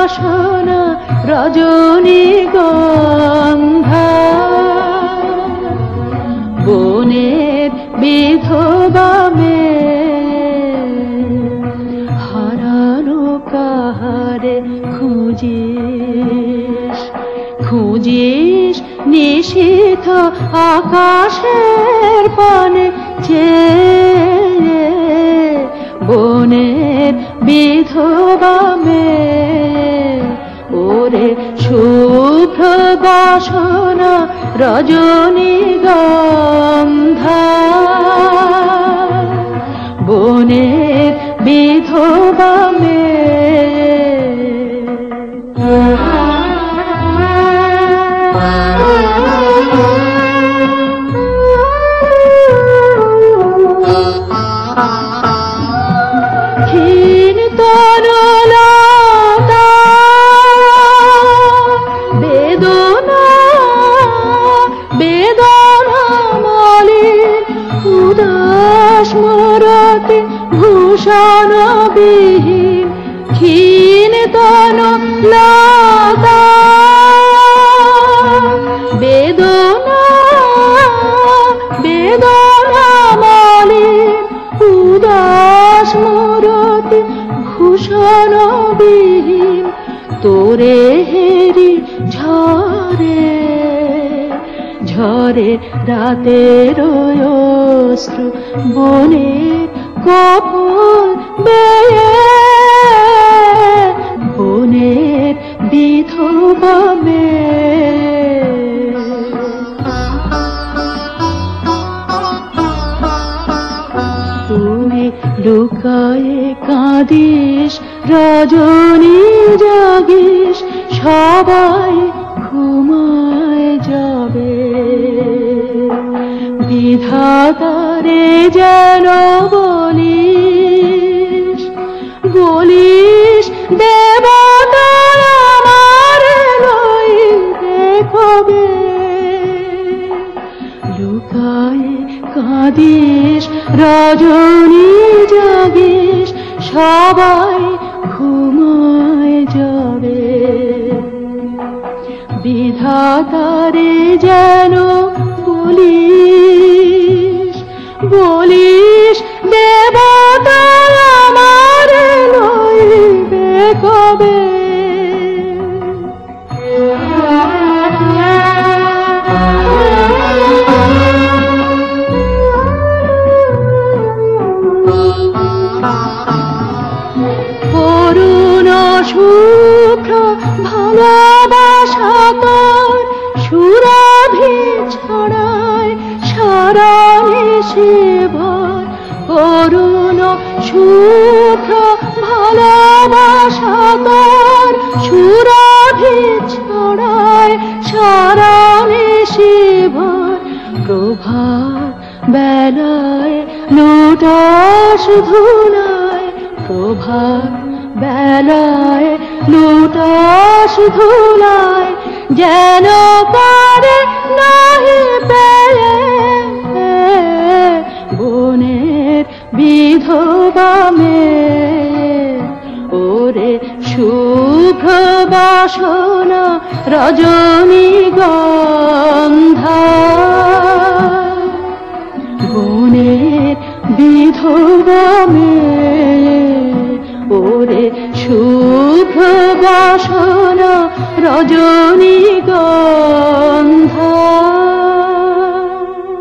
বাসনা রজনীগন্ধা বনের বিধবা হারানো কাহারে খুঁজিস খুঁজিস নিশীথ আকাশের পানে চেয়ে বনের বিধবা ওরে শুভ্র বাসনা রজনীগন্ধা বনের বিধবা ক্ষীণ তরলতা বেদনা বেদনা মলিন উদাস মরতে ভূষণ বিহীন ক্ষীণ তরলতা বেদনা বেদনা মলিন উদাস মরতে ভূষণ বিহীন তোরে হেরি ঝরে ঝরে রাতের অশ্রু বনের কপল বেয়ে বনের বিধবা তুই লুকায়ে কাঁদিস রজনী জাগিস সবাই ঘুমায় যাবে বিধাতারে যেন বলিস বলিস দেবতা আমার লইবে কবে লুকায়ে কাঁদিস রজনী জাগিস সবাই ঘুমায় যাবে বিধাতারে যেন বলিস বলিস দেবতা আমার লইবে কবে করুণ শুভ্র ভালোবাসা তোর সুরভি ছড়ায় সারা নিশি ভর করুণ শুভ্র ভালোবাসা তোর সুরভি ছড়ায় সারা নিশি ভর প্রভাত বেলায় লোটাস ধুলায় প্রভাত বেলায় লোটাস ধুলায় যেন পারে নাহি পেয়ে বনের বিধবা ওরে শুভ্র বাসনা রজনীগন্ধা বনের বিধবা ওরে শুভ্র বাসনা রজনীগন্ধা